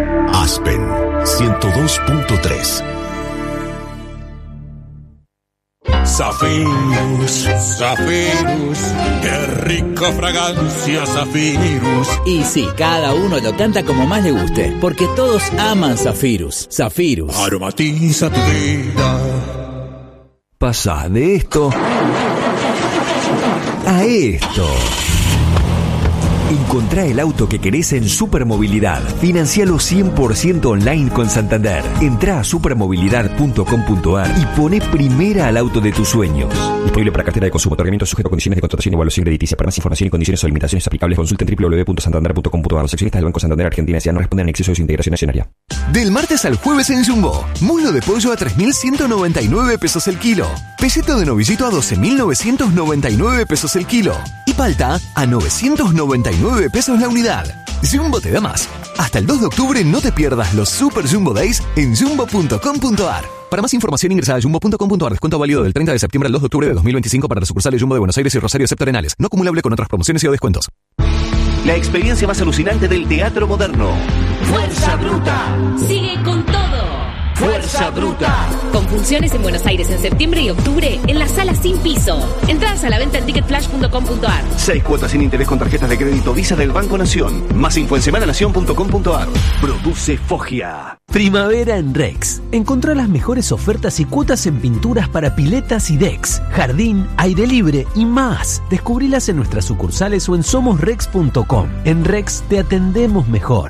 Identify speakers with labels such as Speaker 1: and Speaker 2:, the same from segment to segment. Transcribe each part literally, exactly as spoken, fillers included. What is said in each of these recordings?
Speaker 1: Aspen ciento dos punto tres.
Speaker 2: Zafirus, Zafirus, qué rica fragancia Zafirus.
Speaker 3: Y sí, cada uno lo canta como más le guste, porque todos aman Zafirus. Zafirus
Speaker 2: aromatiza tu vida.
Speaker 4: Pasá de esto a esto. Encontrá el auto que querés en Supermovilidad. Financialo cien por ciento online con Santander. Entrá a supermovilidad punto com punto ar y poné primera al auto de tus sueños. Disponible para cartera de consumo. Otorgamiento sujeto a condiciones de contratación y evaluación crediticia. Para más información y condiciones o limitaciones aplicables, consulten doble u doble u doble u punto santander punto com punto ar. Los accionistas del Banco Santander Argentina S A no responden en exceso de su integración accionaria.
Speaker 5: Del martes al jueves en Jumbo. Muslo de pollo a tres mil ciento noventa y nueve pesos el kilo. Peseto de novillito a doce mil novecientos noventa y nueve pesos el kilo. Y palta a novecientos noventa y nueve pesos la unidad. Jumbo te da más. Hasta el dos de octubre no te pierdas los Super Jumbo Days en jumbo punto com punto ar. Para más información ingresa a jumbo punto com punto ar. Descuento válido del treinta de septiembre al dos de octubre de dos mil veinticinco para las sucursales Jumbo de Buenos Aires y Rosario excepto Arenales. No acumulable con otras promociones y o descuentos.
Speaker 6: La experiencia más alucinante del teatro moderno.
Speaker 7: Fuerza Bruta. Sigue con todo.
Speaker 6: Fuerza Bruta.
Speaker 7: Con funciones en Buenos Aires en septiembre y octubre en la sala sin piso. Entradas a la venta en ticket flash punto com punto ar.
Speaker 6: Seis cuotas sin interés con tarjetas de crédito Visa del Banco Nación. Más info en semana nación punto com punto ar. Produce Foggia.
Speaker 8: Primavera en Rex. Encontrá las mejores ofertas y cuotas en pinturas para piletas y decks, jardín, aire libre y más. Descubrilas en nuestras sucursales o en somos rex punto com. En Rex te atendemos mejor.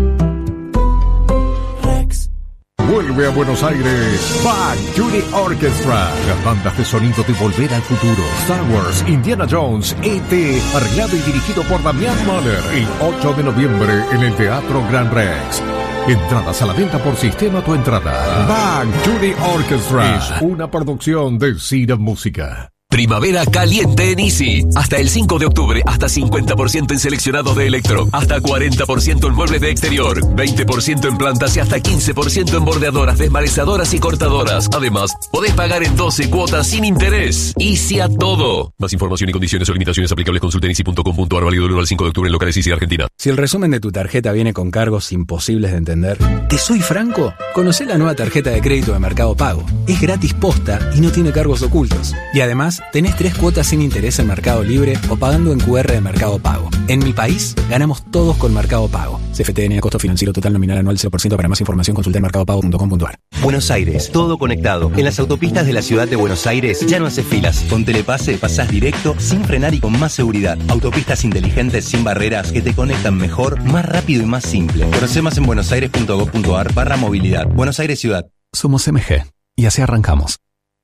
Speaker 9: Vuelve a Buenos Aires Bang Judy Orchestra. Las bandas de sonido de Volver al Futuro, Star Wars, Indiana Jones, E T, arreglado y dirigido por Damián Mahler. El ocho de noviembre en el Teatro Gran Rex. Entradas a la venta por Sistema Tu Entrada. Bang Judy Orchestra es una producción de Cira Música.
Speaker 10: Primavera caliente en Easy. Hasta el cinco de octubre, hasta cincuenta por ciento en seleccionados de electro, hasta cuarenta por ciento en muebles de exterior, veinte por ciento en plantas y hasta quince por ciento en bordeadoras, desmarezadoras y cortadoras. Además, podés pagar en doce cuotas sin interés. Easy a todo. Más información y condiciones o limitaciones aplicables consulta en easy punto com punto ar, válido del uno al cinco de octubre en locales Easy Argentina.
Speaker 11: Si el resumen de tu tarjeta viene con cargos imposibles de entender, ¿te soy franco? Conocé la nueva tarjeta de crédito de Mercado Pago. Es gratis posta y no tiene cargos ocultos. Y además, tenés tres cuotas sin interés en Mercado Libre o pagando en Q R de Mercado Pago. En mi país, ganamos todos con Mercado Pago. C F T N, costo financiero total nominal anual cero por ciento. Para más información consulta en mercado pago punto com punto ar.
Speaker 12: Buenos Aires, todo conectado. En las autopistas de la ciudad de Buenos Aires ya no haces filas. Con Telepase pasás directo, sin frenar y con más seguridad. Autopistas inteligentes sin barreras que te conectan mejor, más rápido y más simple. Conoce más en buenosaires punto gov punto ar barra movilidad. Buenos Aires Ciudad.
Speaker 13: Somos M G y así arrancamos.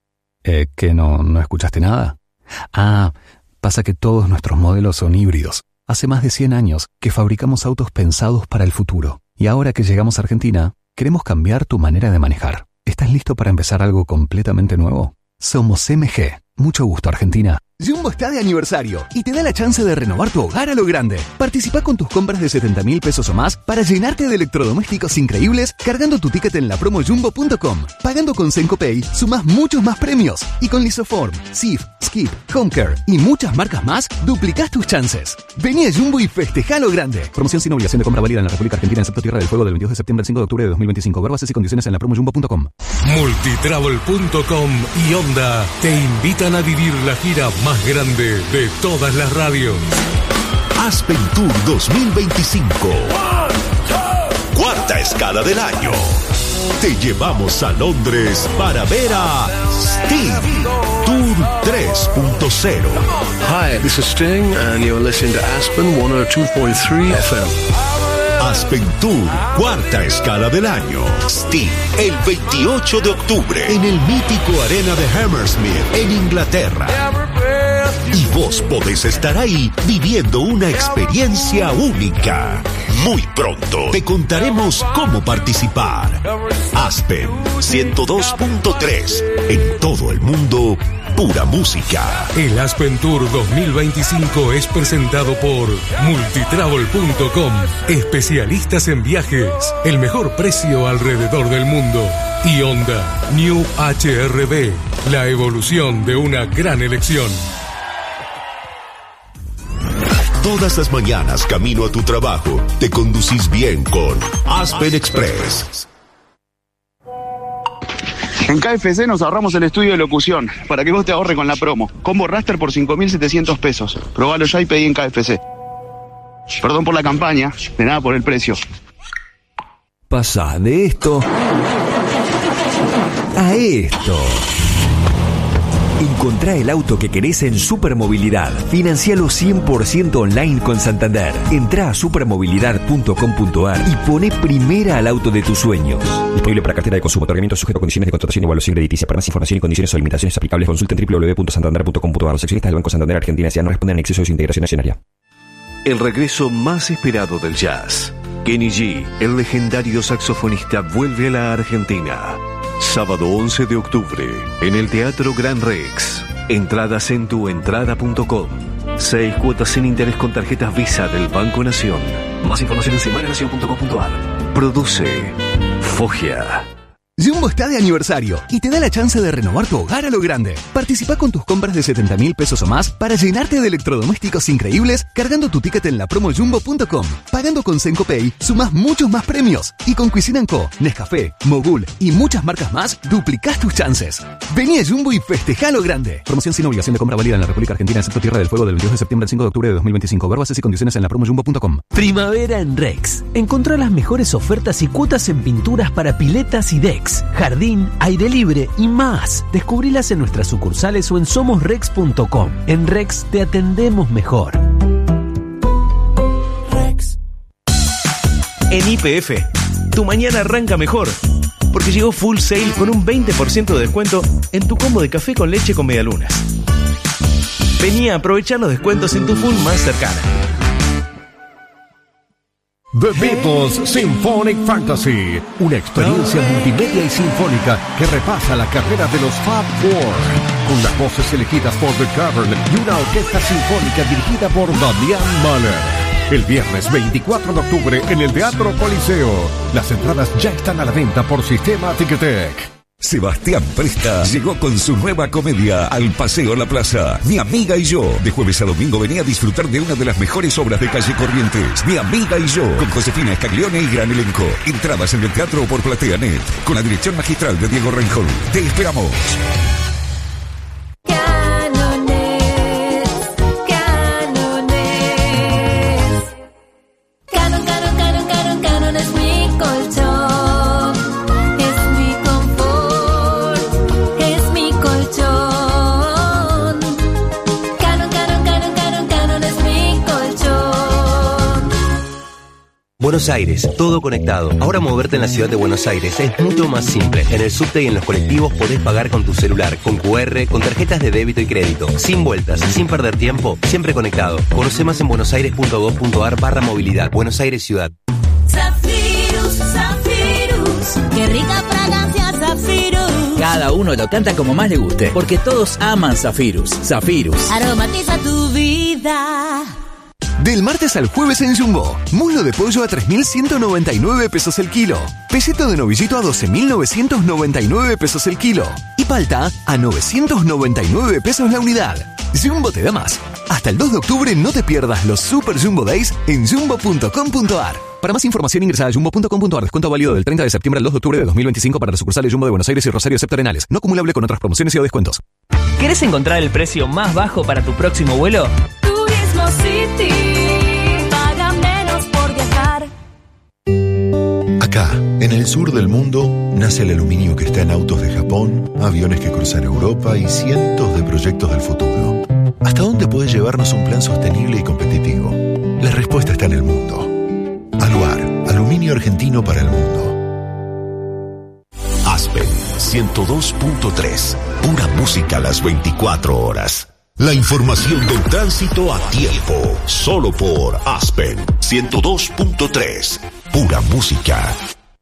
Speaker 13: Eh, ¿que no, no escuchaste nada? Ah, pasa que todos nuestros modelos son híbridos. Hace más de cien años que fabricamos autos pensados para el futuro. Y ahora que llegamos a Argentina, queremos cambiar tu manera de manejar. ¿Estás listo para empezar algo completamente nuevo? Somos M G. Mucho gusto, Argentina.
Speaker 5: Jumbo está de aniversario y te da la chance de renovar tu hogar a lo grande. Participa con tus compras de setenta mil pesos o más para llenarte de electrodomésticos increíbles cargando tu ticket en la promo jumbo punto com. Pagando con SencoPay, sumás muchos más premios. Y con Lisoform, Sif, Skip, Homecare y muchas marcas más, duplicás tus chances. Vení a Jumbo y festejá lo grande. Promoción sin obligación de compra válida en la República Argentina, excepto Tierra del Fuego, del veintidós de septiembre al cinco de octubre de dos mil veinticinco. Ver bases y condiciones en la promo jumbo punto com.
Speaker 14: Multitravel punto com y Onda te invitan a vivir la gira más grande de todas las radios.
Speaker 1: Aspen Tour dos mil veinticinco. Cuarta escala del año. Te llevamos a Londres para ver a Sting. Tour tres punto cero.
Speaker 15: Hi, this is Sting and you're listening to Aspen ciento dos punto tres F M.
Speaker 1: Aspen Tour, cuarta escala del año. Sting, el veintiocho de octubre, en el mítico Arena de Hammersmith, en Inglaterra. Y vos podés estar ahí viviendo una experiencia única. Muy pronto te contaremos cómo participar. Aspen ciento dos punto tres, en todo el mundo, pura música.
Speaker 14: El Aspen Tour dos mil veinticinco es presentado por multitravel punto com, especialistas en viajes, el mejor precio alrededor del mundo. Y Honda New H R V, la evolución de una gran elección.
Speaker 1: Todas las mañanas camino a tu trabajo, te conducís bien con Aspen Express.
Speaker 16: En K F C nos ahorramos el estudio de locución para que vos te ahorres con la promo. Combo Raster por cinco mil setecientos pesos. Probalo ya y pedí en K F C. Perdón por la campaña, de nada por el precio.
Speaker 4: Pasá de esto a esto. Encontrá el auto que querés en Supermovilidad. Financialo cien por ciento online con Santander. Entrá a supermovilidad punto com punto ar y poné primera al auto de tus sueños. Disponible para cartera de consumo. Otorgamiento sujeto a condiciones de contratación y evaluación crediticia. Para más información y condiciones o limitaciones aplicables, consulten doble u doble u doble u punto santander punto com punto ar. Los accionistas del Banco Santander Argentina S A no responden en exceso de su integración accionaria.
Speaker 6: El regreso más esperado del jazz. Kenny G, el legendario saxofonista, vuelve a la Argentina. Sábado once de octubre, en el Teatro Gran Rex. Entradas en tu entrada punto com. Seis cuotas sin interés con tarjetas Visa del Banco Nación. Más información en semana nación punto com punto ar. Produce Foggia.
Speaker 5: Jumbo está de aniversario y te da la chance de renovar tu hogar a lo grande. Participa con tus compras de setenta mil pesos o más para llenarte de electrodomésticos increíbles cargando tu ticket en la promo jumbo punto com. Pagando con Sencopay, sumás muchos más premios. Y con Cuisine and Co, Nescafé, Mogul y muchas marcas más, duplicás tus chances. Vení a Jumbo y festejá lo grande. Promoción sin obligación de compra válida en la República Argentina, excepto Tierra del Fuego, del veintidós de septiembre al cinco de octubre de dos mil veinticinco. Ver bases y condiciones en la promo jumbo punto com.
Speaker 8: Primavera en Rex. Encontrá las mejores ofertas y cuotas en pinturas para piletas y decks, jardín, aire libre y más. Descubrilas en nuestras sucursales o en somos rex punto com. En Rex te atendemos mejor.
Speaker 17: Rex. En Y P F, tu mañana arranca mejor, porque llegó Full Sale con un veinte por ciento de descuento en tu combo de café con leche con medialunas. Vení a aprovechar los descuentos en tu Full más cercana.
Speaker 9: The Beatles Symphonic Fantasy, una experiencia multimedia y sinfónica que repasa la carrera de los Fab Four, con las voces elegidas por The Cavern y una orquesta sinfónica dirigida por Damián Mahler. El viernes veinticuatro de octubre en el Teatro Coliseo. Las entradas ya están a la venta por Sistema Ticketek.
Speaker 1: Sebastián Presta llegó con su nueva comedia al Paseo La Plaza, Mi Amiga y Yo. De jueves a domingo venía a disfrutar de una de las mejores obras de Calle Corrientes, Mi Amiga y Yo, con Josefina Scaglione y gran elenco. Entradas en el teatro o por PlateaNet, con la dirección magistral de Diego Reinhold. Te esperamos.
Speaker 12: Buenos Aires, todo conectado. Ahora moverte en la ciudad de Buenos Aires es mucho más simple. En el subte y en los colectivos podés pagar con tu celular, con cu erre, con tarjetas de débito y crédito. Sin vueltas, sin perder tiempo, siempre conectado. Conoce más en buenosaires punto gov punto ar barra movilidad. Buenos Aires Ciudad.
Speaker 18: Zafirus, Zafirus, qué rica fragancia Zafirus.
Speaker 3: Cada uno lo canta como más le guste, porque todos aman Zafirus. Zafirus.
Speaker 18: Aromatiza tu vida.
Speaker 5: Del martes al jueves en Jumbo, muslo de pollo a tres mil ciento noventa y nueve pesos el kilo, peseto de novillito a doce mil novecientos noventa y nueve pesos el kilo y palta a novecientos noventa y nueve pesos la unidad. Jumbo te da más. Hasta el dos de octubre no te pierdas los Super Jumbo Days en jumbo punto com punto ar. Para más información ingresa a jumbo punto com punto ar. Descuento válido del treinta de septiembre al dos de octubre de dos mil veinticinco para las sucursales Jumbo de Buenos Aires y Rosario excepto Arenales. No acumulable con otras promociones y o descuentos.
Speaker 19: ¿Querés encontrar el precio más bajo para tu próximo vuelo?
Speaker 18: Turismo City. Paga menos por viajar.
Speaker 20: Acá, en el sur del mundo, nace el aluminio que está en autos de Japón, aviones que cruzan Europa y cientos de proyectos del futuro. ¿Hasta dónde puede llevarnos un plan sostenible y competitivo? La respuesta está en el mundo. Aluar, aluminio argentino para el mundo.
Speaker 1: Aspen ciento dos punto tres, pura música a las veinticuatro horas. La información del tránsito a tiempo, solo por Aspen ciento dos punto tres, pura música.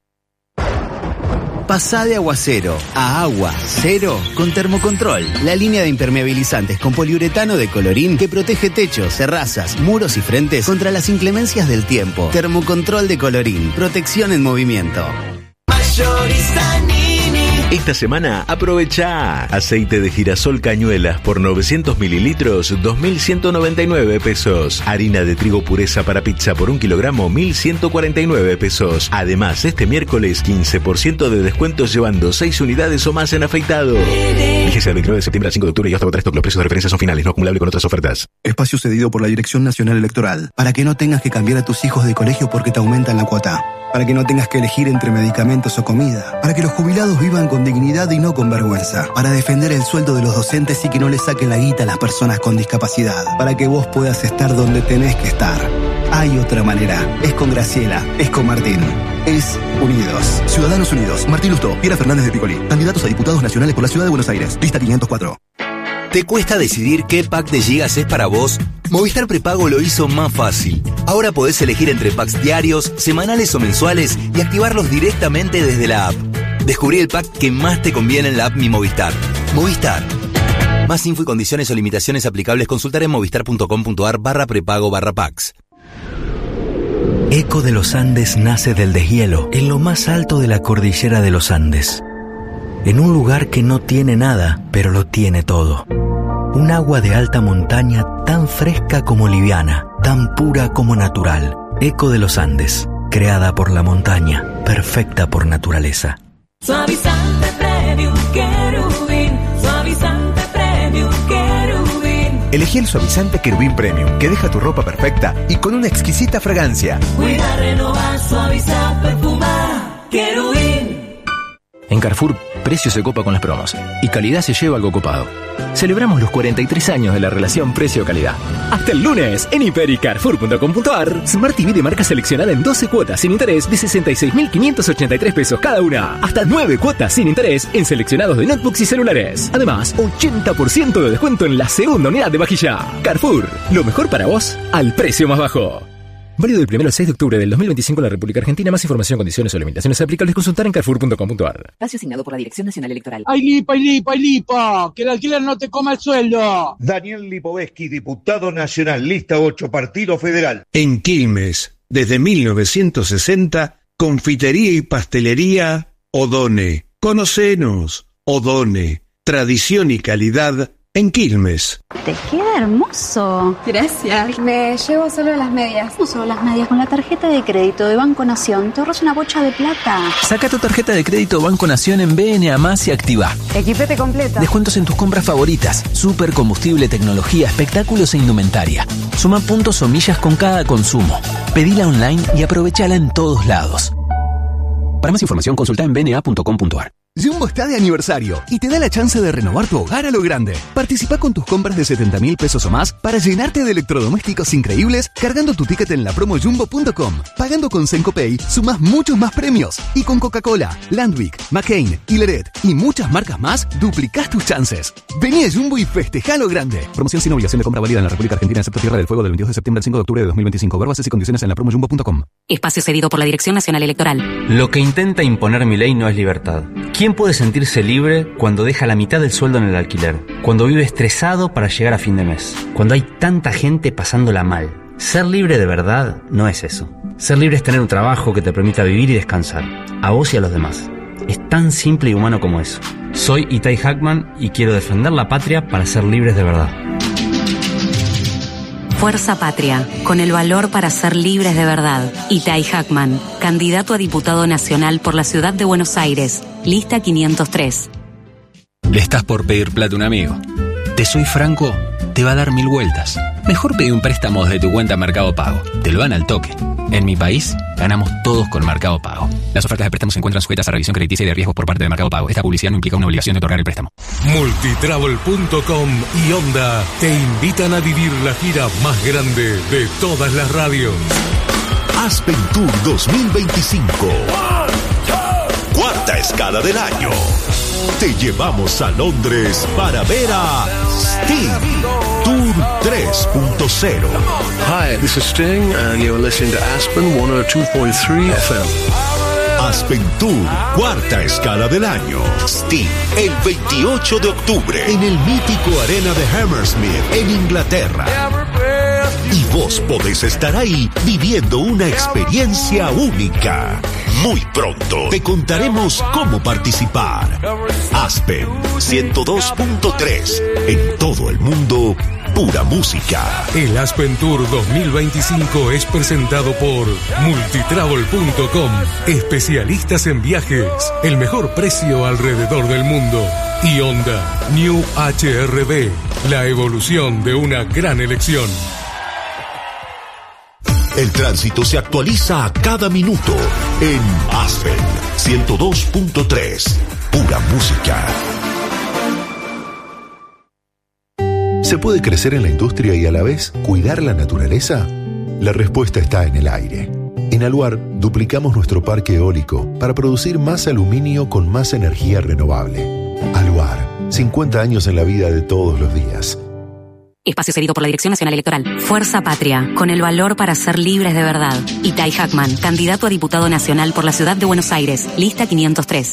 Speaker 21: Pasá de aguacero a agua cero con Termocontrol, la línea de impermeabilizantes con poliuretano de Colorín que protege techos, terrazas, muros y frentes contra las inclemencias del tiempo. Termocontrol de Colorín, protección en movimiento.
Speaker 18: Mayorista Nini,
Speaker 17: Esta semana aprovecha aceite de girasol Cañuelas por novecientos mililitros, dos mil ciento noventa y nueve pesos. Harina de trigo pureza para pizza por un kilogramo, mil ciento cuarenta y nueve pesos. Además, este miércoles quince por ciento de descuento llevando seis unidades o más en afeitado. Fíjese del veintinueve de septiembre al cinco de octubre y hasta agotar stock. Los precios de referencia son finales, no acumulable con otras ofertas.
Speaker 2: Espacio cedido por la Dirección Nacional Electoral. Para que no tengas que cambiar a tus hijos de colegio porque te aumentan la cuota. Para que no tengas que elegir entre medicamentos o comida. Para que los jubilados vivan con dignidad y no con vergüenza. Para defender el sueldo de los docentes y que no les saquen la guita a las personas con discapacidad. Para que vos puedas estar donde tenés que estar. Hay otra manera. Es con Graciela. Es con Martín. Es Unidos. Ciudadanos Unidos. Martín Lustó. Piera Fernández de Picolí. Candidatos a diputados nacionales por la Ciudad de Buenos Aires. Lista quinientos cuatro.
Speaker 12: ¿Te cuesta decidir qué pack de gigas es para vos? Movistar Prepago lo hizo más fácil. Ahora podés elegir entre packs diarios, semanales o mensuales y activarlos directamente desde la app. Descubrí el pack que más te conviene en la app Mi Movistar. Movistar. Más info y condiciones o limitaciones aplicables consultar en movistar.com.ar barra prepago barra packs. Eco de los Andes nace del deshielo, en lo más alto de la cordillera de los Andes. En un lugar que no tiene nada, pero lo tiene todo. Un agua de alta montaña tan fresca como liviana, tan pura como natural. Eco de los Andes, creada por la montaña, perfecta por naturaleza.
Speaker 18: Suavizante Premium Querubín, suavizante Premium Querubín.
Speaker 22: Elegí el suavizante Querubín Premium, que deja tu ropa perfecta y con una exquisita fragancia.
Speaker 18: Cuida, renovar, suavizar, perfumar. Querubín.
Speaker 8: En Carrefour, precio se copa con las promos y calidad se lleva algo copado. Celebramos los cuarenta y tres años de la relación precio-calidad. Hasta el lunes, en hiper y carrefour punto com punto a r, Smart T V de marca seleccionada en doce cuotas sin interés de sesenta y seis mil quinientos ochenta y tres pesos cada una. Hasta nueve cuotas sin interés en seleccionados de notebooks y celulares. Además, ochenta por ciento de descuento en la segunda unidad de vajilla. Carrefour, lo mejor para vos al precio más bajo. Válido del primero al seis de octubre del dos mil veinticinco en la República Argentina. Más información, condiciones o limitaciones aplicables consultar en carrefour punto com punto a r.
Speaker 7: Espacio asignado por la Dirección Nacional Electoral.
Speaker 23: ¡Ay, lipa, ay, lipa, ay, lipa! ¡Que el alquiler no te coma el sueldo!
Speaker 24: Daniel Lipovetsky, diputado nacional, lista ocho, Partido Federal.
Speaker 25: En Quilmes, desde mil novecientos sesenta, confitería y pastelería Odone. Conocenos, Odone. Tradición y calidad en Quilmes.
Speaker 26: Te queda hermoso.
Speaker 27: Gracias. Me llevo solo las medias.
Speaker 26: No solo las medias, con la tarjeta de crédito de Banco Nación te ahorras una bocha de plata.
Speaker 8: Saca tu tarjeta de crédito Banco Nación en B N A más y activa.
Speaker 27: Equipete completa.
Speaker 8: Descuentos en tus compras favoritas. Super combustible, tecnología, espectáculos e indumentaria. Suma puntos o millas con cada consumo. Pedila online y aprovechala en todos lados. Para más información, consulta en b n a punto com punto a r.
Speaker 5: Jumbo está de aniversario y te da la chance de renovar tu hogar a lo grande. Participa con tus compras de setenta mil pesos o más para llenarte de electrodomésticos increíbles cargando tu ticket en la promo jumbo punto com. Pagando con Sencopay sumás muchos más premios. Y con Coca-Cola, Landwick, McCain, Hilleret y muchas marcas más, duplicás tus chances. Vení a Jumbo y festejá lo grande. Promoción sin obligación de compra válida en la República Argentina excepto Tierra del Fuego del veintidós de septiembre al cinco de octubre de dos mil veinticinco. Ver bases y condiciones en la promo jumbo punto com.
Speaker 7: Espacio cedido por la Dirección Nacional Electoral.
Speaker 12: Lo que intenta imponer mi ley no es libertad. ¿Quién puede sentirse libre cuando deja la mitad del sueldo en el alquiler? Cuando vive estresado para llegar a fin de mes. Cuando hay tanta gente pasándola mal. Ser libre de verdad no es eso. Ser libre es tener un trabajo que te permita vivir y descansar. A vos y a los demás. Es tan simple y humano como eso. Soy Itai Hackman y quiero defender la patria para ser libres de verdad.
Speaker 7: Fuerza Patria, con el valor para ser libres de verdad. Itai Hackman, candidato a diputado nacional por la Ciudad de Buenos Aires, lista quinientos tres.
Speaker 11: Le estás por pedir plata a un amigo. Te soy franco, te va a dar mil vueltas. Mejor pedí un préstamo de tu cuenta Mercado Pago. Te lo dan al toque. En mi país, ganamos todos con Mercado Pago. Las ofertas de préstamos se encuentran sujetas a revisión crediticia y de riesgos por parte de Mercado Pago. Esta publicidad no implica una obligación de otorgar el préstamo.
Speaker 14: Multitravel punto com y Onda te invitan a vivir la gira más grande de todas las radios.
Speaker 1: Aspen Tour dos mil veinticinco. Cuarta escala del año. Te llevamos a Londres para ver a Sting Tour tres punto cero.
Speaker 15: Hi, this is Sting and you're listening to Aspen ciento dos punto tres F M.
Speaker 1: Aspen Tour, cuarta escala del año. Sting, el veintiocho de octubre, en el mítico Arena de Hammersmith, en Inglaterra. Y vos podés estar ahí viviendo una experiencia única. Muy pronto te contaremos cómo participar. Aspen ciento dos punto tres. En todo el mundo, pura música.
Speaker 14: El Aspen Tour dos mil veinticinco es presentado por multitravel punto com. Especialistas en viajes. El mejor precio alrededor del mundo. Y Honda New H R V. La evolución de una gran elección.
Speaker 1: El tránsito se actualiza a cada minuto en Aspen ciento dos punto tres. Pura música.
Speaker 20: ¿Se puede crecer en la industria y a la vez cuidar la naturaleza? La respuesta está en el aire. En Aluar duplicamos nuestro parque eólico para producir más aluminio con más energía renovable. Aluar, cincuenta años en la vida de todos los días.
Speaker 7: Espacio cedido por la Dirección Nacional Electoral. Fuerza Patria, con el valor para ser libres de verdad. Itay Hackman, candidato a diputado nacional por la ciudad de Buenos Aires, lista quinientos tres.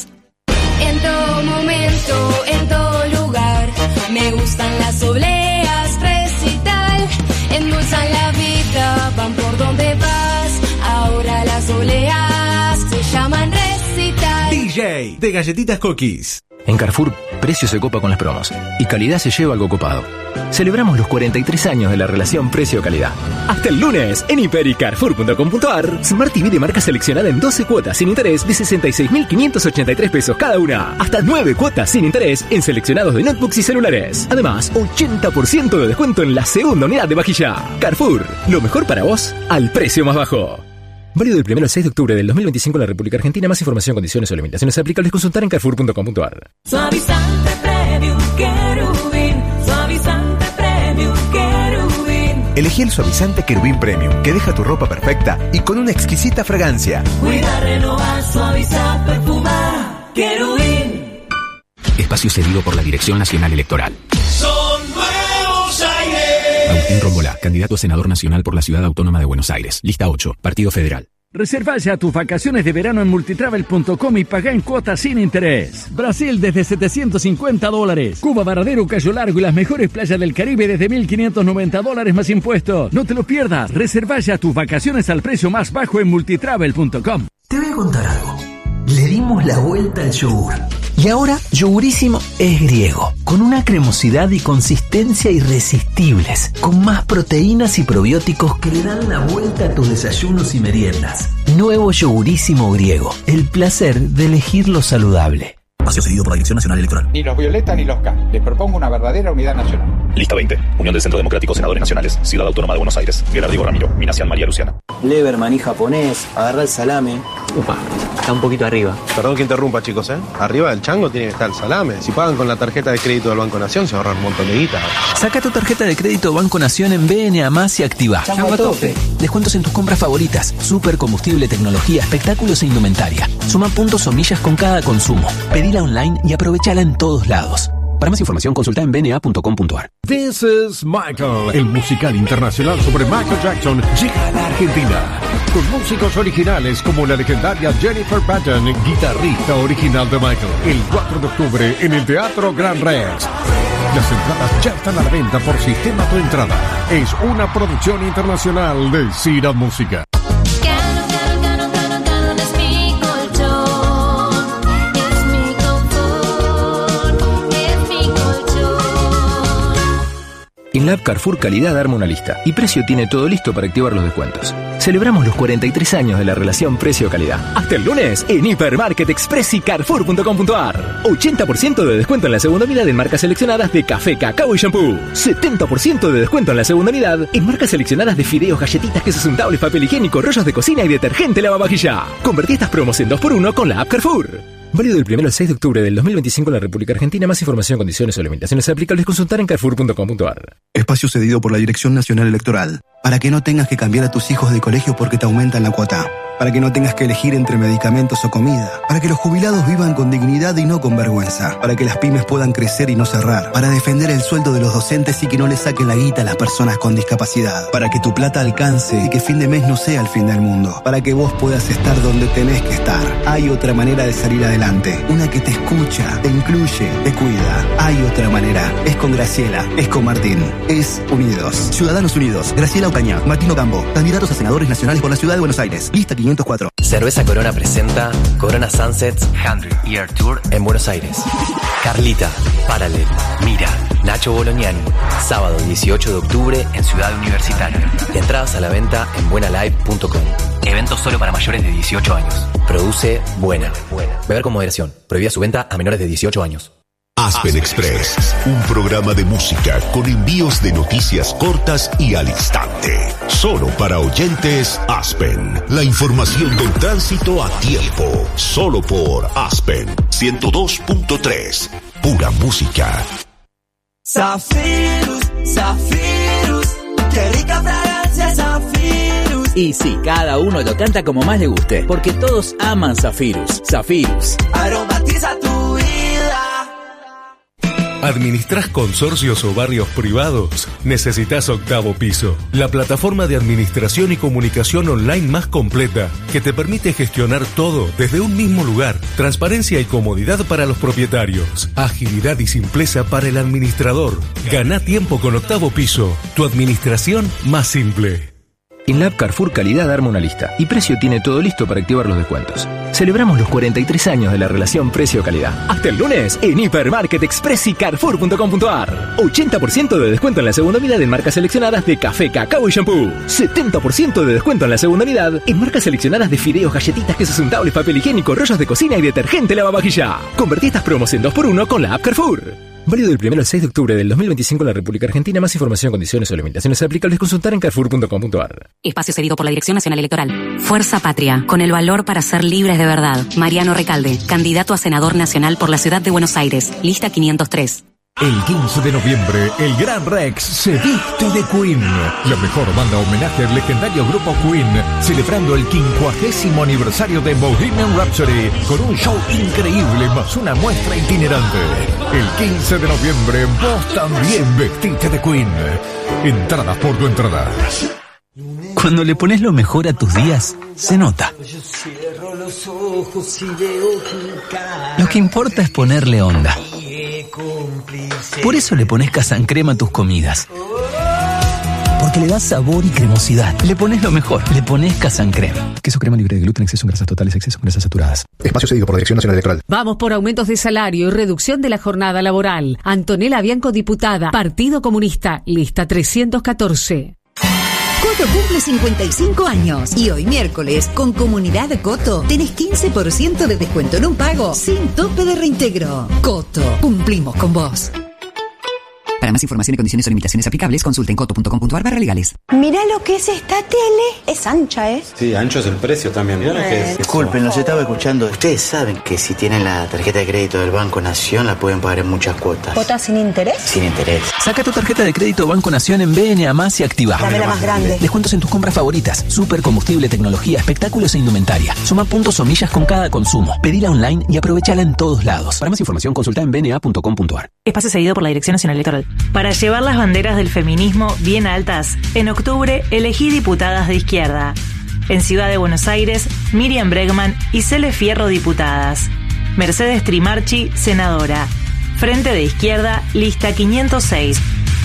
Speaker 18: En todo momento, en todo lugar, me gustan las obleas, recital, endulzan la vida, van por donde vas, ahora las obleas se llaman recital.
Speaker 3: D J de Galletitas Cookies.
Speaker 4: En Carrefour, precio se copa con las promos y calidad se lleva algo copado. Celebramos los cuarenta y tres años de la relación precio-calidad. Hasta el lunes, en hiper y carrefour punto com punto ar, Smart T V de marca seleccionada en doce cuotas sin interés de sesenta y seis mil quinientos ochenta y tres pesos cada una. Hasta nueve cuotas sin interés en seleccionados de notebooks y celulares. Además, ochenta por ciento de descuento en la segunda unidad de vajilla. Carrefour, lo mejor para vos al precio más bajo. Válido del primero al seis de octubre del dos mil veinticinco en la República Argentina. Más información, condiciones o limitaciones aplicables consultar en carrefour punto com punto ar.
Speaker 18: Suavizante Premium Querubín, suavizante Premium Querubín.
Speaker 22: Elegí el suavizante Querubín Premium, que deja tu ropa perfecta y con una exquisita fragancia.
Speaker 18: Cuida, renovar, suavizar, perfumar. Querubín.
Speaker 8: Espacio cedido por la Dirección Nacional Electoral.
Speaker 18: Son Nuevos Aires.
Speaker 8: Agustín Rombolá, candidato a senador nacional por la Ciudad Autónoma de Buenos Aires. Lista ocho, Partido Federal.
Speaker 6: Reserva ya tus vacaciones de verano en multitravel punto com y paga en cuotas sin interés. Brasil desde setecientos cincuenta dólares. Cuba, Varadero, Cayo Largo y las mejores playas del Caribe desde mil quinientos noventa dólares más impuestos. No te lo pierdas. Reserva ya tus vacaciones al precio más bajo en multitravel punto com.
Speaker 9: Te voy a contar algo. Le dimos la vuelta al yogur. Y ahora, Yogurísimo es griego, con una cremosidad y consistencia irresistibles, con más proteínas y probióticos que le dan la vuelta a tus desayunos y meriendas. Nuevo Yogurísimo griego, el placer de elegir lo saludable.
Speaker 10: Espacio cedido por la Dirección Nacional Electoral.
Speaker 13: Ni los Violeta ni los K. Les propongo una verdadera unidad nacional.
Speaker 16: Lista veinte. Unión del Centro Democrático Senadores Nacionales. Ciudad Autónoma de Buenos Aires. Gerardo Ramiro. Minacian María Luciana.
Speaker 28: Lever, maní japonés. Agarra el salame.
Speaker 29: Upa, está un poquito arriba.
Speaker 30: Perdón que interrumpa, chicos, ¿eh? Arriba del chango tiene que estar el salame. Si pagan con la tarjeta de crédito del Banco Nación, se ahorran un montón de guita.
Speaker 9: Saca tu tarjeta de crédito Banco Nación en B N A más y activa.
Speaker 28: Chango a tope.
Speaker 9: Descuentos en tus compras favoritas. Super combustible, tecnología, espectáculos e indumentaria. Suma puntos o millas con cada consumo. Pedila online y aprovechala en todos lados. Para más información, consulta en b n a punto com punto ar.
Speaker 14: This is Michael, el musical internacional sobre Michael Jackson, llega a la Argentina. Con músicos originales como la legendaria Jennifer Patton, guitarrista original de Michael. El cuatro de octubre en el Teatro Gran Rex. Las entradas ya están a la venta por Sistema Tu Entrada. Es una producción internacional de Cira Música.
Speaker 4: En la app Carrefour Calidad arma una lista y Precio tiene todo listo para activar los descuentos. Celebramos los cuarenta y tres años de la relación precio-calidad. Hasta el lunes en Hipermarket Express y carrefour punto com punto ar. ochenta por ciento de descuento en la segunda unidad en marcas seleccionadas de café, cacao y shampoo. setenta por ciento de descuento en la segunda unidad en marcas seleccionadas de fideos, galletitas, quesos untables, papel higiénico, rollos de cocina y detergente lavavajilla. Convertí estas promos en dos por uno con la app Carrefour. Válido del primero al seis de octubre del dos mil veinticinco en la República Argentina. Más información, condiciones o limitaciones aplicables consultar en carrefour punto com punto ar.
Speaker 2: Espacio cedido por la Dirección Nacional Electoral. Para que no tengas que cambiar a tus hijos de colegio porque te aumentan la cuota. Para que no tengas que elegir entre medicamentos o comida. Para que los jubilados vivan con dignidad y no con vergüenza. Para que las pymes puedan crecer y no cerrar. Para defender el sueldo de los docentes y que no le saquen la guita a las personas con discapacidad. Para que tu plata alcance y que fin de mes no sea el fin del mundo. Para que vos puedas estar donde tenés que estar. Hay otra manera de salir adelante. Una que te escucha, te incluye, te cuida. Hay otra manera. Es con Graciela, es con Martín. Es Unidos. Ciudadanos Unidos. Graciela Ocaña, Martín Ocampo. Candidatos a senadores nacionales por la Ciudad de Buenos Aires. Lista quinientos cuatro.
Speaker 5: Cerveza Corona presenta Corona Sunsets cien Year Tour en Buenos Aires. Carlita, Paralel, Mira, Nacho Bolognani. Sábado dieciocho de octubre en Ciudad Universitaria. Entradas a la venta en buena live punto com. Evento solo para mayores de dieciocho años. Produce Buena. Beber con moderación. Prohibida su venta a menores de dieciocho años.
Speaker 1: Aspen Express, un programa de música con envíos de noticias cortas y al instante. Solo para oyentes Aspen. La información del tránsito a tiempo. Solo por Aspen ciento dos punto tres. Pura música.
Speaker 12: Zafirus, Zafirus, qué rica fragancia Zafirus.
Speaker 17: Y sí, cada uno lo canta como más le guste, porque todos aman Zafirus. Zafirus.
Speaker 12: Aromatiza tu vida.
Speaker 14: ¿Administrás consorcios o barrios privados? Necesitas Octavo Piso, la plataforma de administración y comunicación online más completa que te permite gestionar todo desde un mismo lugar. Transparencia y comodidad para los propietarios. Agilidad y simpleza para el administrador. Gana tiempo con Octavo Piso, tu administración más simple.
Speaker 4: En la app Carrefour Calidad arma una lista y Precio tiene todo listo para activar los descuentos. Celebramos los cuarenta y tres años de la relación precio-calidad. Hasta el lunes en Hipermarket Express y Carrefour punto com punto ar. ochenta por ciento de descuento en la segunda unidad en marcas seleccionadas de café, cacao y shampoo. setenta por ciento de descuento en la segunda unidad en marcas seleccionadas de fideos, galletitas, quesos untables, papel higiénico, rollos de cocina y detergente lavavajilla. Convertí estas promos en dos por uno con la app Carrefour. Válido del primero al seis de octubre del dos mil veinticinco en la República Argentina. Más información, condiciones o limitaciones aplicables consultar en carrefour punto com punto ar.
Speaker 7: Espacio cedido por la Dirección Nacional Electoral. Fuerza Patria, con el valor para ser libres de verdad. Mariano Recalde, candidato a senador nacional por la ciudad de Buenos Aires. Lista quinientos tres.
Speaker 19: El quince de noviembre, el Gran Rex se viste de Queen. La mejor banda homenaje al legendario grupo Queen, celebrando el quincuagésimo aniversario de Bohemian Rhapsody, con un show increíble más una muestra itinerante. El quince de noviembre, vos también vestite de Queen. Entradas por tu entrada.
Speaker 9: Cuando le pones lo mejor a tus días, se nota. Lo que importa es ponerle onda. Por eso le pones Casancrema a tus comidas. Porque le das sabor y cremosidad. Le pones lo mejor. Le pones Casancrema.
Speaker 11: Queso crema libre de gluten, exceso en grasas totales, exceso en grasas saturadas.
Speaker 30: Espacio cedido por la Dirección Nacional Electoral.
Speaker 21: Vamos por aumentos de salario y reducción de la jornada laboral. Antonella Bianco, diputada. Partido Comunista. Lista trescientos catorce.
Speaker 23: Coto cumple cincuenta y cinco años y hoy miércoles con Comunidad Coto tenés quince por ciento de descuento en un pago sin tope de reintegro. Coto, cumplimos con vos.
Speaker 24: Para más información y condiciones o limitaciones aplicables, consulten coto punto com punto ar barra legales.
Speaker 25: Mirá lo que es esta tele. Es ancha, ¿eh?
Speaker 30: Sí, ancho es el precio también. Mirá lo que es.
Speaker 28: Disculpen, los estaba escuchando. Ustedes saben que si tienen la tarjeta de crédito del Banco Nación, la pueden pagar en muchas cuotas.
Speaker 25: ¿Cuotas sin interés?
Speaker 28: Sin interés.
Speaker 9: Saca tu tarjeta de crédito Banco Nación en B N A más y activa.
Speaker 25: Dame la más grande.
Speaker 9: Descuentos en tus compras favoritas. Super combustible, tecnología, espectáculos e indumentaria. Suma puntos o millas con cada consumo. Pedila online y aprovechala en todos lados. Para más información, consulta en b n a punto com punto ar.
Speaker 26: Espacio cedido por la Dirección Nacional Electoral. Para llevar las banderas del feminismo bien altas, en octubre elegí diputadas de izquierda. En Ciudad de Buenos Aires, Miriam Bregman y Cele Fierro, diputadas. Mercedes Trimarchi, senadora. Frente de Izquierda, lista quinientos seis.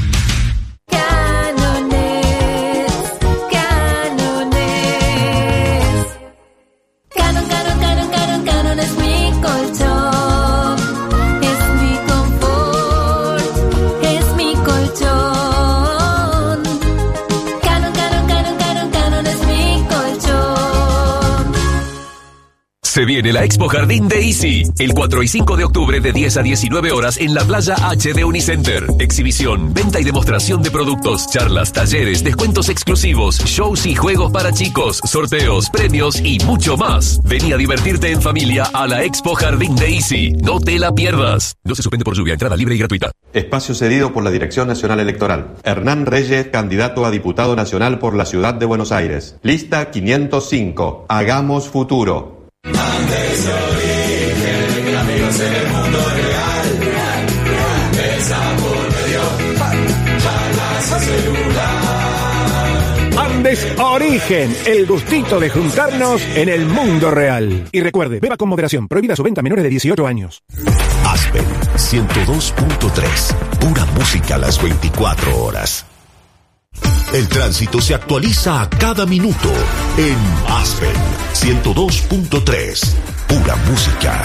Speaker 1: Se viene la Expo Jardín de Easy, el cuatro y cinco de octubre de diez a diecinueve horas en la Playa H de Unicenter. Exhibición, venta y demostración de productos, charlas, talleres, descuentos exclusivos, shows y juegos para chicos, sorteos, premios y mucho más. Vení a divertirte en familia a la Expo Jardín de Easy. No te la pierdas. No se suspende por lluvia, entrada libre y gratuita.
Speaker 30: Espacio cedido por la Dirección Nacional Electoral. Hernán Reyes, candidato a diputado nacional por la Ciudad de Buenos Aires. Lista quinientos cinco. Hagamos futuro.
Speaker 12: Andes origen, amigos en el mundo real. Esa por medio, charlas y celular.
Speaker 6: Andes Origen, el gustito de juntarnos en el mundo real. Y recuerde, beba con moderación, prohibida su venta a menores de dieciocho años.
Speaker 1: Aspen ciento dos punto tres, pura música a las veinticuatro horas. El tránsito se actualiza a cada minuto en Aspen ciento dos punto tres. Pura música.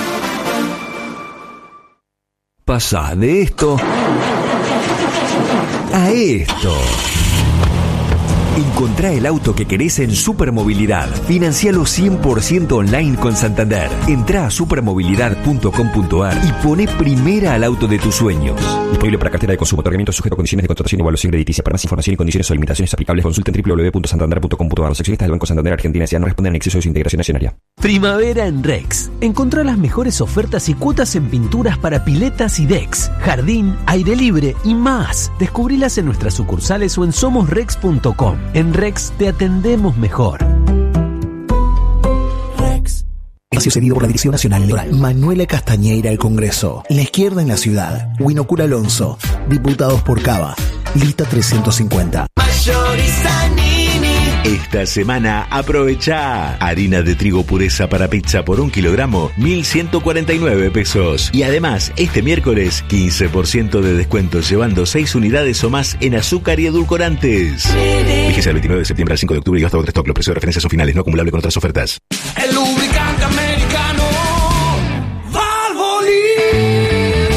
Speaker 3: Pasa de esto a esto. Encontrá el auto que querés en Supermovilidad. Financialo cien por ciento online con Santander. Entrá a supermovilidad punto com punto ar y poné primera al auto de tus sueños. Disponible para cartera de consumo. Otorgamiento sujeto a condiciones de contratación y evaluación crediticia. Para más información y condiciones o limitaciones aplicables, consulta en doble u doble u doble u punto santander punto com punto ar. Los accionistas del Banco Santander Argentina S A no responden en exceso de su integración accionaria.
Speaker 9: Primavera en Rex. Encontrá las mejores ofertas y cuotas en pinturas para piletas y decks, jardín, aire libre y más. Descubrilas en nuestras sucursales o en somos rex punto com. En Rex te atendemos mejor.
Speaker 8: Rex. Espacio cedido por la Dirección Nacional Electoral. Manuela Castañeira al Congreso. La izquierda en la ciudad. Winocura Alonso. Diputados por Cava. Lista trescientos cincuenta.
Speaker 10: Esta semana aprovecha harina de trigo pureza para pizza por un kilogramo, mil ciento cuarenta y nueve pesos. Y además, este miércoles, quince por ciento de descuento llevando seis unidades o más en azúcar y edulcorantes. Fíjese del veintinueve de septiembre al cinco de octubre y hasta otro stock. Los precios de referencia son finales, no acumulable con otras ofertas.
Speaker 12: El lubricante americano Valvoline.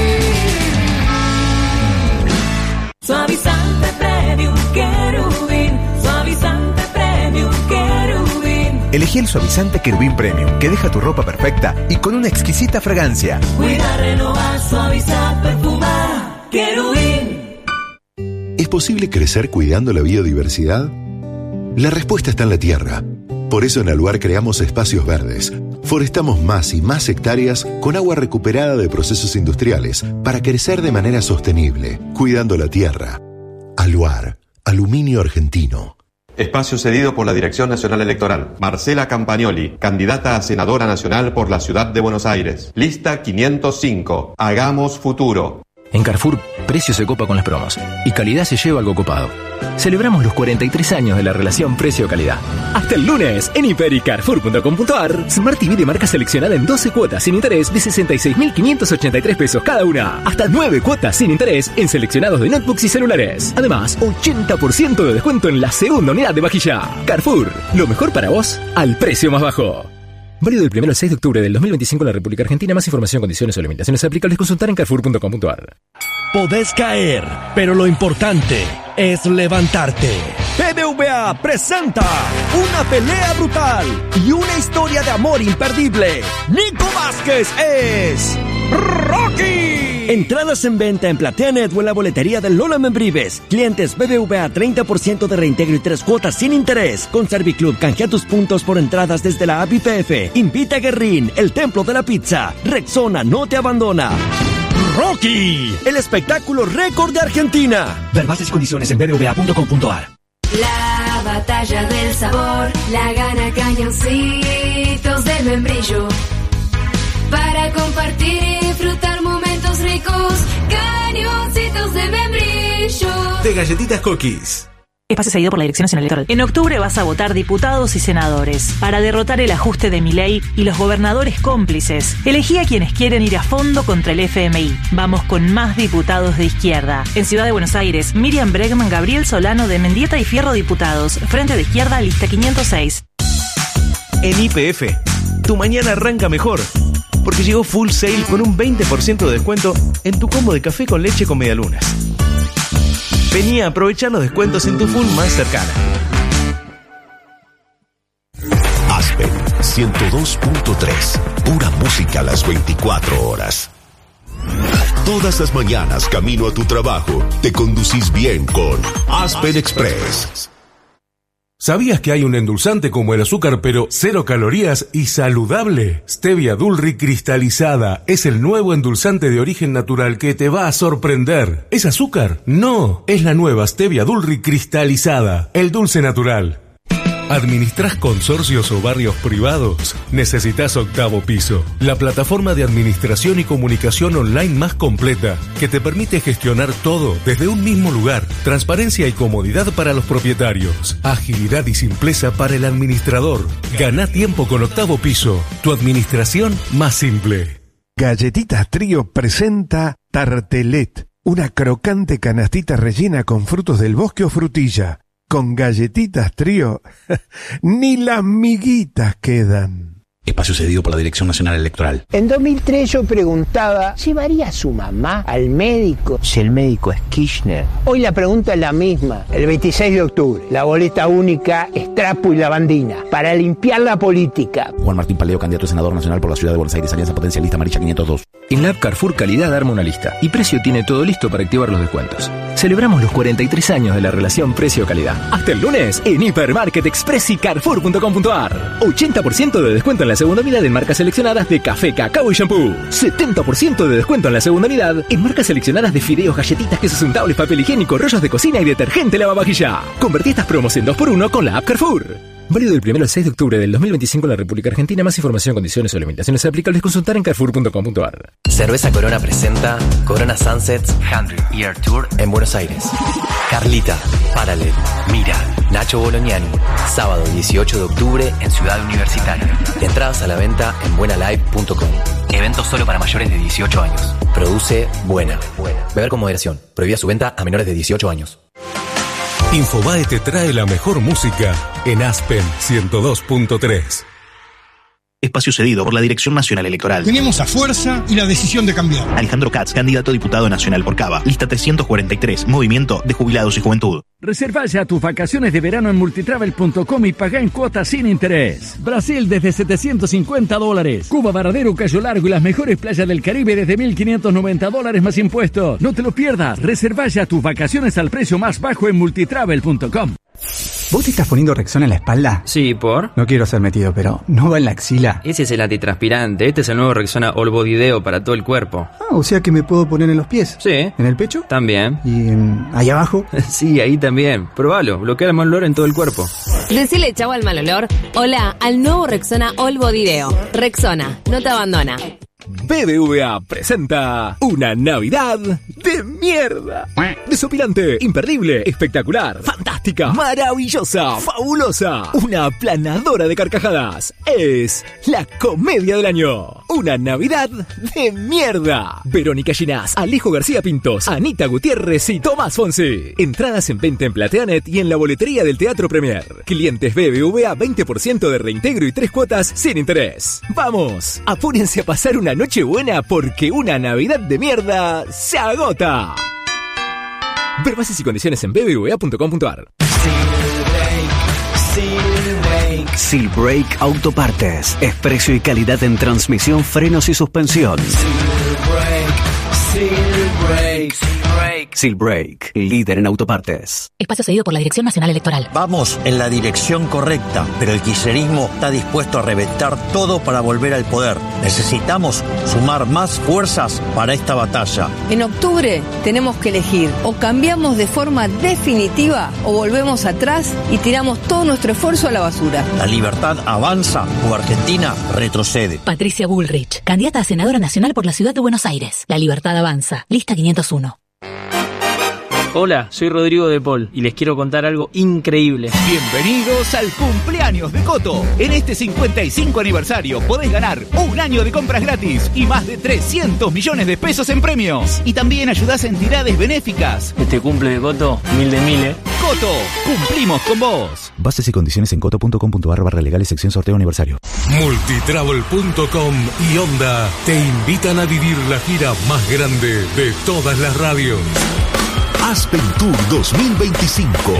Speaker 12: Suavizante Premium Querubín. Suavizante Premium Querubín.
Speaker 13: Elegí el suavizante Querubín Premium, que deja tu ropa perfecta y con una exquisita fragancia.
Speaker 12: Cuida, renovar, suavizar, perfumar. Querubín.
Speaker 15: ¿Es posible crecer cuidando la biodiversidad? La respuesta está en la tierra. Por eso en Aluar creamos espacios verdes. Forestamos más y más hectáreas con agua recuperada de procesos industriales para crecer de manera sostenible, cuidando la tierra. Aluar, aluminio argentino.
Speaker 30: Espacio cedido por la Dirección Nacional Electoral. Marcela Campagnoli, candidata a senadora nacional por la Ciudad de Buenos Aires. Lista quinientos cinco. Hagamos futuro.
Speaker 4: En Carrefour, precio se copa con las promos y calidad se lleva algo copado. Celebramos los cuarenta y tres años de la relación precio-calidad. Hasta el lunes, en hiper y carrefour punto com punto ar, Smart T V de marca seleccionada en doce cuotas sin interés de sesenta y seis mil quinientos ochenta y tres pesos cada una. Hasta nueve cuotas sin interés en seleccionados de notebooks y celulares. Además, ochenta por ciento de descuento en la segunda unidad de vajilla. Carrefour, lo mejor para vos al precio más bajo. Válido del primero al seis de octubre del dos mil veinticinco en la República Argentina. Más información, condiciones o limitaciones aplicables, consultar en carrefour punto com punto ar.
Speaker 16: Podés caer, pero lo importante es levantarte. B B V A presenta una pelea brutal y una historia de amor imperdible. Nico Vázquez es Rocky. Entradas en venta en PlateaNet o en la boletería de Lola Membrives. Clientes B B V A treinta por ciento de reintegro y tres cuotas sin interés. Con Serviclub canjea tus puntos por entradas desde la app I P F. Invita a Guerrín, el templo de la pizza. Rexona no te abandona. Rocky, el espectáculo récord de Argentina. Ver bases y condiciones en b b v a punto com punto ar.
Speaker 18: La batalla del sabor la gana Cañoncitos del Membrillo. Para compartir y disfrutar momentos ricos, Cañoncitos de Membrillo.
Speaker 13: De galletitas cookies.
Speaker 26: Espacio cedido por la Dirección Nacional Electoral. En octubre vas a votar diputados y senadores para derrotar el ajuste de Milei y los gobernadores cómplices. Elegí a quienes quieren ir a fondo contra el F M I. Vamos con más diputados de izquierda. En Ciudad de Buenos Aires, Miriam Bregman, Gabriel Solano de Mendieta y Fierro Diputados. Frente de Izquierda, lista quinientos seis.
Speaker 13: En Y P F, tu mañana arranca mejor. Porque llegó Full Sale con un veinte por ciento de descuento en tu combo de café con leche con medialunas. Vení a aprovechar los descuentos en tu Full más cercana.
Speaker 1: Aspen ciento dos punto tres. Pura música a las veinticuatro horas. Todas las mañanas camino a tu trabajo te conducís bien con Aspen Express.
Speaker 14: ¿Sabías que hay un endulzante como el azúcar, pero cero calorías y saludable? Stevia Dulri cristalizada es el nuevo endulzante de origen natural que te va a sorprender. ¿Es azúcar? No, es la nueva Stevia Dulri cristalizada, el dulce natural. ¿Administrás consorcios o barrios privados? Necesitas Octavo Piso, la plataforma de administración y comunicación online más completa, que te permite gestionar todo desde un mismo lugar. Transparencia y comodidad para los propietarios. Agilidad y simpleza para el administrador. Ganá tiempo con Octavo Piso, tu administración más simple.
Speaker 20: Galletitas Trío presenta Tartelet,
Speaker 2: Una crocante canastita rellena con frutos del bosque o frutilla. Con galletitas trío, ni las miguitas quedan.
Speaker 5: Espacio cedido por la Dirección Nacional Electoral.
Speaker 7: En dos mil tres yo preguntaba, ¿llevaría a su mamá al médico si el médico es Kirchner? Hoy la pregunta es la misma. El veintiséis de octubre, la boleta única es trapo y lavandina para limpiar la política.
Speaker 5: Juan Martín Paleo, candidato a senador nacional por la Ciudad de Buenos Aires, Alianza Potencia, lista amarilla quinientos dos.
Speaker 4: En la app Carrefour Calidad arma una lista y Precio tiene todo listo para activar los descuentos. Celebramos los cuarenta y tres años de la relación precio-calidad. Hasta el lunes en Hipermarket Express y Carrefour punto com punto ar. ochenta por ciento de descuento en la segunda unidad en marcas seleccionadas de café, cacao y shampoo. setenta por ciento de descuento en la segunda unidad en marcas seleccionadas de fideos, galletitas, quesos untables, papel higiénico, rollos de cocina y detergente lavavajilla. Convertí estas promos en dos por uno con la app Carrefour. Válido del primero al seis de octubre del dos mil veinticinco en la República Argentina. Más información, condiciones o limitaciones aplicables consultar en carrefour punto com punto ar.
Speaker 11: Cerveza Corona presenta Corona Sunsets cien Year Tour en Buenos Aires. Carlita, Paralel, Mira, Nacho Bolognani. Sábado dieciocho de octubre en Ciudad Universitaria. Entradas a la venta en buena live punto com. Evento solo para mayores de dieciocho años. Produce Buena. Beber con moderación. Prohibida su venta a menores de dieciocho años.
Speaker 14: Infobae te trae la mejor música en Aspen ciento dos punto tres.
Speaker 17: Espacio cedido por la Dirección Nacional Electoral.
Speaker 19: Tenemos la fuerza y la decisión de cambiar.
Speaker 17: Alejandro Katz, candidato a diputado nacional por Cava. Lista trescientos cuarenta y tres, Movimiento de Jubilados y Juventud.
Speaker 6: Reserva ya tus vacaciones de verano en multitravel punto com y paga en cuotas sin interés. Brasil desde setecientos cincuenta dólares. Cuba, Varadero, Cayo Largo y las mejores playas del Caribe desde mil quinientos noventa dólares más impuestos. No te lo pierdas. Reserva ya tus vacaciones al precio más bajo en multitravel punto com.
Speaker 20: ¿Vos te estás poniendo Rexona en la espalda?
Speaker 22: Sí, ¿por?
Speaker 20: No quiero ser metido, pero ¿no va en la axila?
Speaker 22: Ese es el antitranspirante. Este es el nuevo Rexona All Body Deo para todo el cuerpo.
Speaker 20: Ah, o sea que me puedo poner en los pies.
Speaker 22: Sí.
Speaker 20: ¿En el pecho?
Speaker 22: También.
Speaker 20: ¿Y en... ahí abajo?
Speaker 22: Sí, ahí también. Probalo. Bloquea el mal olor en todo el cuerpo.
Speaker 27: Decile chau al mal olor. Hola al nuevo Rexona All Body Deo. Rexona, no te abandona.
Speaker 3: B B V A presenta una Navidad de mierda. Desopilante, imperdible, espectacular, fantástica, maravillosa, fabulosa, una aplanadora de carcajadas. Es la comedia del año. Una Navidad de mierda. Verónica Ginás, Alejo García Pintos, Anita Gutiérrez y Tomás Fonsi. Entradas en venta en Plateanet y en la boletería del Teatro Premier. Clientes B B V A veinte por ciento de reintegro y tres cuotas sin interés. Vamos, apúrense a pasar una noche buena porque una Navidad de mierda se agota. Ver bases y condiciones en b b v a punto com punto ar.
Speaker 27: Seal Brake Autopartes. Es precio y calidad en transmisión, frenos y suspensión. Seal Brake, líder en autopartes.
Speaker 29: Espacio cedido por la Dirección Nacional Electoral.
Speaker 31: Vamos en la dirección correcta, pero el kirchnerismo está dispuesto a reventar todo para volver al poder. Necesitamos sumar más fuerzas para esta batalla.
Speaker 32: En octubre tenemos que elegir: o cambiamos de forma definitiva o volvemos atrás y tiramos todo nuestro esfuerzo a la basura.
Speaker 31: La libertad avanza o Argentina retrocede.
Speaker 29: Patricia Bullrich, candidata a senadora nacional por la Ciudad de Buenos Aires. La libertad avanza. Lista quinientos uno.
Speaker 33: Hola, soy Rodrigo de Paul y les quiero contar algo increíble.
Speaker 34: Bienvenidos al cumpleaños de Coto. En este cincuenta y cinco aniversario podés ganar un año de compras gratis y más de trescientos millones de pesos en premios. Y también ayudás a entidades benéficas.
Speaker 33: Este cumple de Coto, mil de mil, ¿eh?
Speaker 34: Coto, cumplimos con vos.
Speaker 5: Bases y condiciones en coto punto com punto ar barra legales sección sorteo aniversario.
Speaker 14: multitravel punto com y Onda te invitan a vivir la gira más grande de todas las radios.
Speaker 1: Aspen Tour dos mil veinticinco.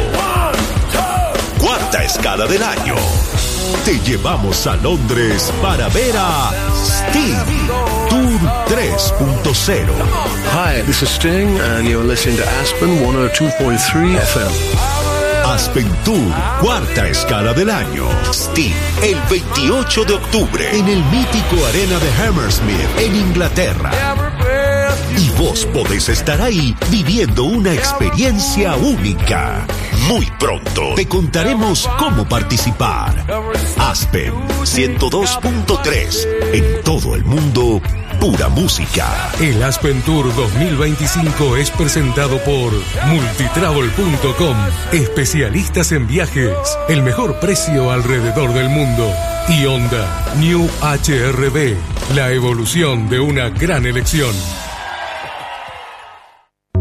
Speaker 1: Cuarta escala del año. Te llevamos a Londres para ver a Sting. Tour tres punto cero.
Speaker 35: Hi, this is Sting and you're listening to Aspen ciento dos punto tres F M.
Speaker 1: Aspen Tour, cuarta escala del año. Sting, el veintiocho de octubre, en el mítico Arena de Hammersmith, en Inglaterra. Y vos podés estar ahí viviendo una experiencia única. Muy pronto te contaremos cómo participar. Aspen ciento dos punto tres, en todo el mundo, pura música.
Speaker 14: El Aspen Tour dos mil veinticinco es presentado por multitravel punto com, especialistas en viajes, el mejor precio alrededor del mundo. Y Honda New H R V, la evolución de una gran elección.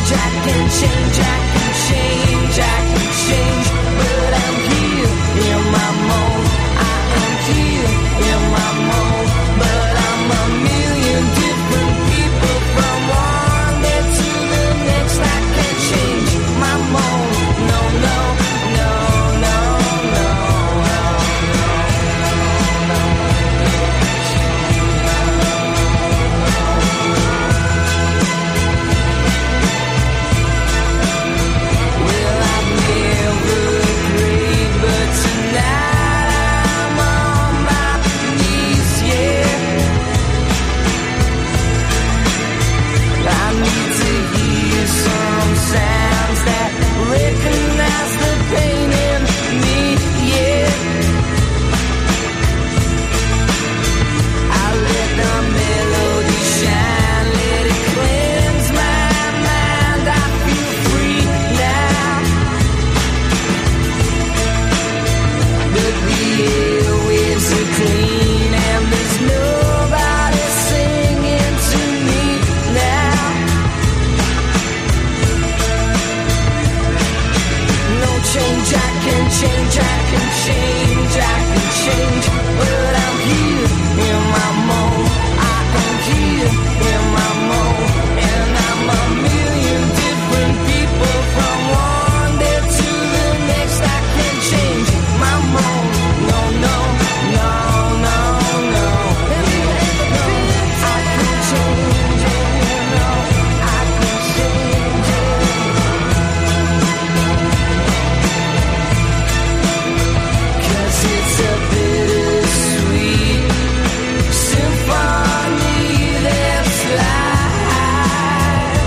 Speaker 8: change, I can change, I can change, I can change, but I'm here in my mold. I am here in my mold, but I'm a million different people from one day to the next. I can't change my mold. No, no, no, no, no, no, no, no. Well, I've never prayed, but tonight I'm on my knees, yeah. I need to hear some sounds that recognize the pain in me, yeah. I let the melody shine, let it cleanse my mind. I feel free now, but the airwaves are clean and there's nobody singing to me now. No change, I can change, I can change, I can change, but I'm here in my mold. I am here in my mold, and I'm a million different people from one day to the next. I can't change my mold. No, no, no, no, no. No, I can change it. No, I can change it. 'Cause it's a bittersweet symphony that's life.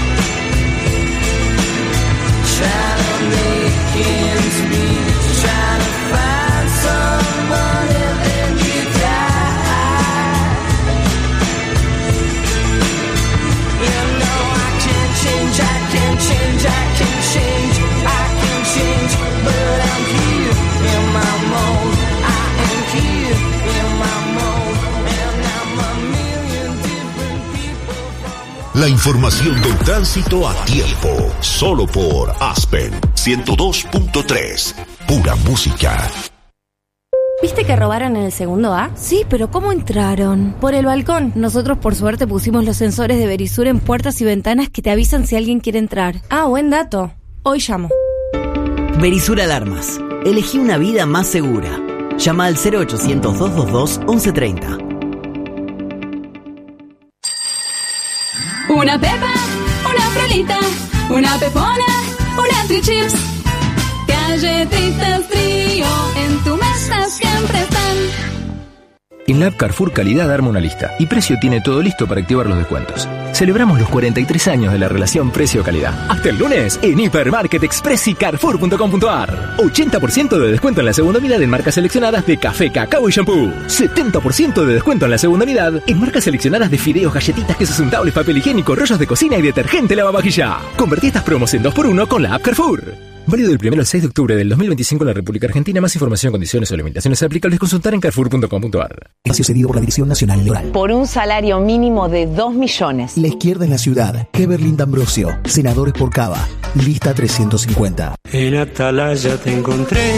Speaker 8: Trying to make ends meet, trying to find someone and then you die. You know I can change, I can change, I can change, I can change, but I'm here in my mold. I am here in my mold, and I'm a million different people from
Speaker 1: La información del tránsito a tiempo, solo por Aspen ciento dos punto tres, pura música.
Speaker 9: ¿Viste que robaron en el segundo A? Sí, pero ¿cómo entraron? Por el balcón. Nosotros por suerte pusimos los sensores de Verisur en puertas y ventanas que te avisan si alguien quiere entrar. Ah, buen dato. Hoy llamo.
Speaker 10: Verisur Alarmas. Elegí una vida más segura. Llama al cero ochocientos, doscientos veintidós, once treinta.
Speaker 12: Una pepa, una frolita, una pepona, una trichips. Galletitas Trío, en tu mesa siempre están.
Speaker 4: En la app Carrefour Calidad arma una lista y Precio tiene todo listo para activar los descuentos. Celebramos los cuarenta y tres años de la relación precio-calidad. Hasta el lunes en Hipermarket Express y Carrefour punto com punto ar. ochenta por ciento de descuento en la segunda unidad en marcas seleccionadas de café, cacao y shampoo. setenta por ciento de descuento en la segunda unidad en marcas seleccionadas de fideos, galletitas, quesos untables, papel higiénico, rollos de cocina y detergente lavavajilla. Convertí estas promos en dos por uno con la app Carrefour. Válido del primero al seis de octubre del dos mil veinticinco en la República Argentina. Más información, condiciones o limitaciones aplicables consultar en carrefour punto com punto ar.
Speaker 13: Espacio cedido por la Dirección Nacional Electoral.
Speaker 15: Por un salario mínimo de dos millones.
Speaker 13: La izquierda en la ciudad. Heberlin D'Ambrosio. Senadores por Cava. Lista trescientos cincuenta.
Speaker 16: En Atalaya te encontré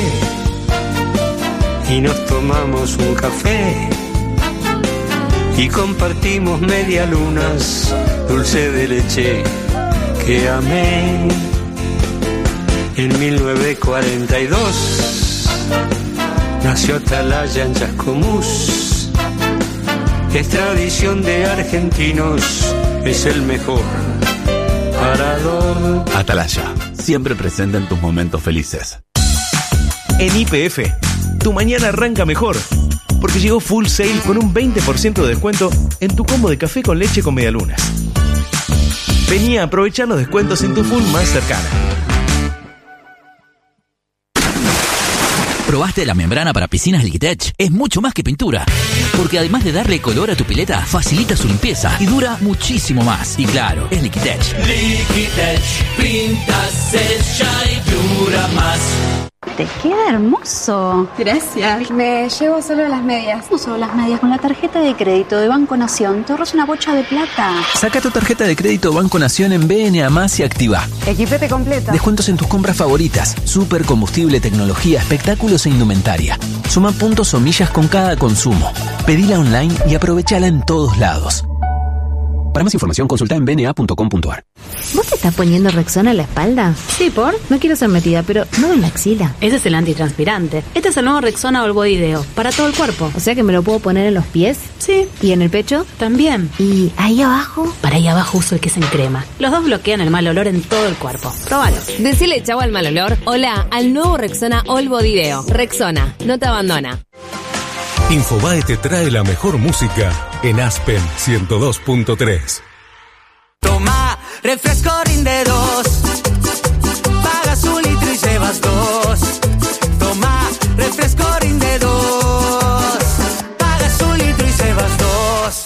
Speaker 16: y nos tomamos un café y compartimos medialunas, dulce de leche que amé. En mil novecientos cuarenta y dos nació Atalaya en Chascomús. Es tradición de argentinos, es el mejor parador.
Speaker 5: Atalaya, siempre presente en tus momentos felices.
Speaker 18: En Y P F, tu mañana arranca mejor, porque llegó Full Sale con un veinte por ciento de descuento en tu combo de café con leche con medialunas. Vení a aprovechar los descuentos en tu Full más cercana.
Speaker 21: ¿Probaste la membrana para piscinas Liquitech? Es mucho más que pintura, porque además de darle color a tu pileta, facilita su limpieza y dura muchísimo más. Y claro, es Liquitech.
Speaker 23: Liquitech, pinta, sella y dura más.
Speaker 2: Te queda hermoso.
Speaker 12: Gracias.
Speaker 2: Me llevo solo las medias.
Speaker 12: No solo las medias, con la tarjeta de crédito de Banco Nación te ahorras una bocha de plata.
Speaker 4: Saca tu tarjeta de crédito Banco Nación en B N A más y activa.
Speaker 2: Equipete completa.
Speaker 4: Descuentos en tus compras favoritas. Super combustible, tecnología, espectáculos e indumentaria. Suma puntos o millas con cada consumo. Pedila online y aprovechala en todos lados. Para más información, consulta en b n a punto com punto a r.
Speaker 9: ¿Vos te estás poniendo Rexona en la espalda?
Speaker 12: Sí, ¿por?
Speaker 9: No quiero ser metida, pero no en la axila.
Speaker 12: Ese es el antitranspirante. Este es el nuevo Rexona All Body Deo, para todo el cuerpo.
Speaker 9: O sea que me lo puedo poner en los pies.
Speaker 12: Sí.
Speaker 9: ¿Y en el pecho?
Speaker 12: También.
Speaker 9: ¿Y ahí abajo?
Speaker 12: Para ahí abajo uso el que es en crema. Los dos bloquean el mal olor en todo el cuerpo. Próbalo.
Speaker 9: Decile chau al mal olor. Hola al nuevo Rexona All Body Deo. Rexona, no te abandona.
Speaker 14: Infobae te trae la mejor música en Aspen ciento dos punto tres.
Speaker 8: Toma, refresco rinde dos. Pagas un litro y llevas dos. Toma, refresco rinde dos. Pagas un litro y llevas dos.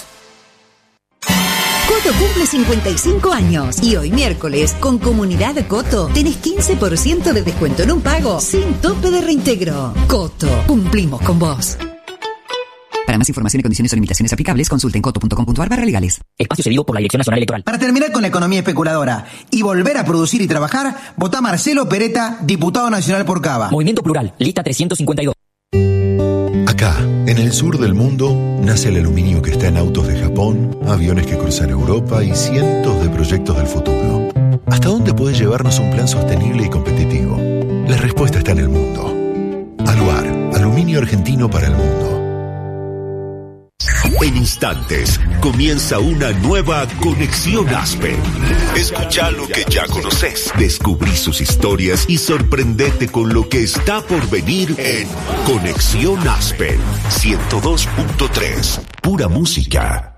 Speaker 3: Coto cumple cincuenta y cinco años y hoy miércoles con Comunidad Coto tenés quince por ciento de descuento en un pago sin tope de reintegro. Coto, cumplimos con vos.
Speaker 6: Para más información y condiciones o limitaciones aplicables, consulten coto punto com punto a r barra legales.
Speaker 21: Espacio cedido por la Dirección Nacional Electoral.
Speaker 7: Para terminar con la economía especuladora y volver a producir y trabajar, votá Marcelo Peretta, diputado nacional por Cava.
Speaker 21: Movimiento Plural, lista trescientos cincuenta y dos.
Speaker 1: Acá, en el sur del mundo, nace el aluminio que está en autos de Japón, aviones que cruzan Europa y cientos de proyectos del futuro. ¿Hasta dónde puede llevarnos un plan sostenible y competitivo? La respuesta está en el mundo. Aluar, aluminio argentino para el mundo. En instantes comienza una nueva Conexión Aspen. Escucha lo que ya conoces, descubrí sus historias y sorprendete con lo que está por venir en Conexión Aspen ciento dos punto tres. Pura música.